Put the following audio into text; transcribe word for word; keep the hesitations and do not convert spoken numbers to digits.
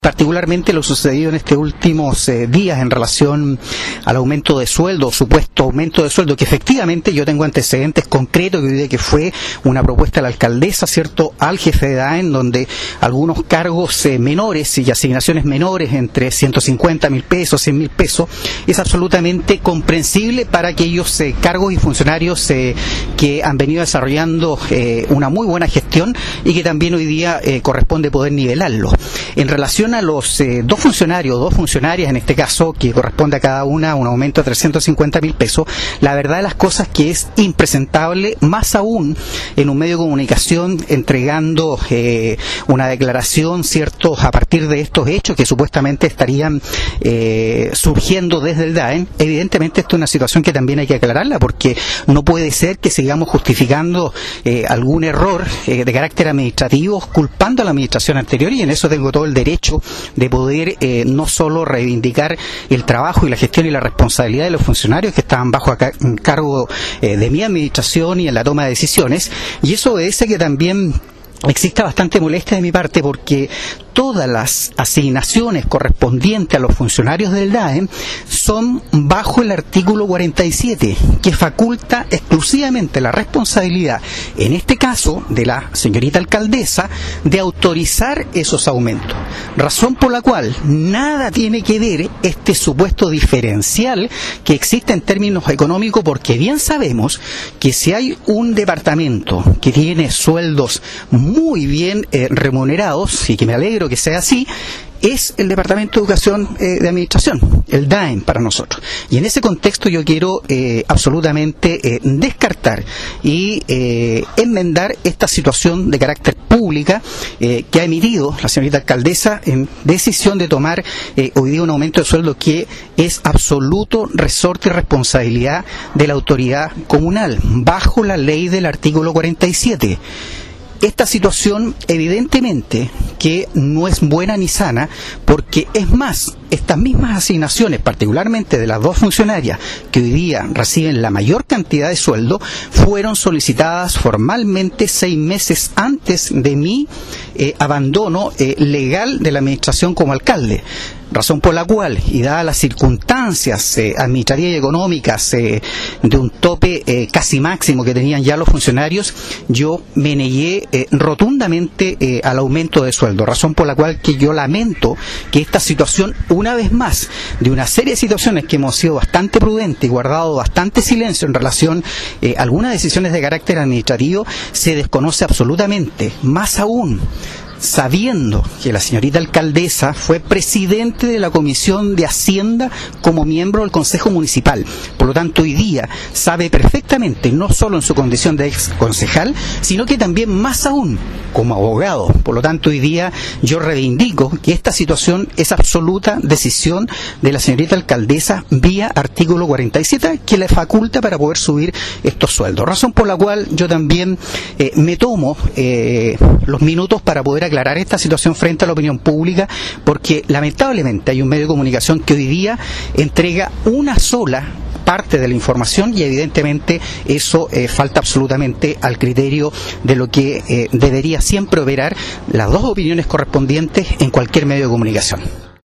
Particularmente lo sucedido en estos últimos eh, días en relación al aumento de sueldo, supuesto aumento de sueldo, que efectivamente yo tengo antecedentes concretos de que fue una propuesta de la alcaldesa, ¿cierto?, al jefe de D A E N, donde algunos cargos eh, menores y asignaciones menores entre ciento cincuenta mil pesos, cien mil pesos, es absolutamente comprensible para aquellos eh, cargos y funcionarios eh, que han venido desarrollando eh, una muy buena gestión y que también hoy día eh, corresponde poder nivelarlo. En relación a los eh, dos funcionarios, dos funcionarias en este caso, que corresponde a cada una un aumento de trescientos cincuenta mil pesos, la verdad de las cosas que es impresentable, más aún en un medio de comunicación entregando eh, una declaración, cierto, a partir de estos hechos que supuestamente estarían eh, surgiendo desde el D A E N. Evidentemente esto es una situación que también hay que aclararla, porque no puede ser que sigamos justificando eh, algún error eh, de carácter administrativo culpando a la administración anterior, y en eso tengo todo el derecho de poder eh, no solo reivindicar el trabajo y la gestión y la responsabilidad de los funcionarios que estaban bajo acá, en cargo eh, de mi administración y en la toma de decisiones, y eso obedece que también exista bastante molestia de mi parte, porque todas las asignaciones correspondientes a los funcionarios del D A E N son bajo el artículo cuarenta y siete, que faculta exclusivamente la responsabilidad, en este caso de la señorita alcaldesa, de autorizar esos aumentos. Razón por la cual nada tiene que ver este supuesto diferencial que existe en términos económicos, porque bien sabemos que si hay un departamento que tiene sueldos muy bien eh, remunerados, y que me alegro que sea así, es el Departamento de Educación eh, de Administración, el D A E N para nosotros. Y en ese contexto yo quiero eh, absolutamente eh, descartar y eh, enmendar esta situación de carácter pública eh, que ha emitido la señorita alcaldesa en decisión de tomar eh, hoy día un aumento de sueldo que es absoluto resorte y responsabilidad de la autoridad comunal, bajo la ley del artículo cuarenta y siete. Esta situación evidentemente que no es buena ni sana, porque es más, estas mismas asignaciones, particularmente de las dos funcionarias que hoy día reciben la mayor cantidad de sueldo, fueron solicitadas formalmente seis meses antes de mi eh, abandono eh, legal de la administración como alcalde. Razón por la cual, y dadas las circunstancias eh, administrativas y económicas eh, de un tope eh, casi máximo que tenían ya los funcionarios, yo me negué eh, rotundamente eh, al aumento de sueldo. Razón por la cual que yo lamento que esta situación, una vez más, de una serie de situaciones que hemos sido bastante prudentes y guardado bastante silencio en relación eh, a algunas decisiones de carácter administrativo, se desconoce absolutamente. Más aún, sabiendo que la señorita alcaldesa fue presidente de la Comisión de Hacienda como miembro del Consejo Municipal. Por lo tanto, hoy día sabe perfectamente, no solo en su condición de ex concejal, sino que también más aún como abogado. Por lo tanto, hoy día yo reivindico que esta situación es absoluta decisión de la señorita alcaldesa vía artículo cuarenta y siete, que le faculta para poder subir estos sueldos. Razón por la cual yo también eh, me tomo eh, los minutos para poder aclarar esta situación frente a la opinión pública, porque lamentablemente hay un medio de comunicación que hoy día entrega una sola parte de la información, y evidentemente eso eh, falta absolutamente al criterio de lo que eh, debería siempre operar las dos opiniones correspondientes en cualquier medio de comunicación.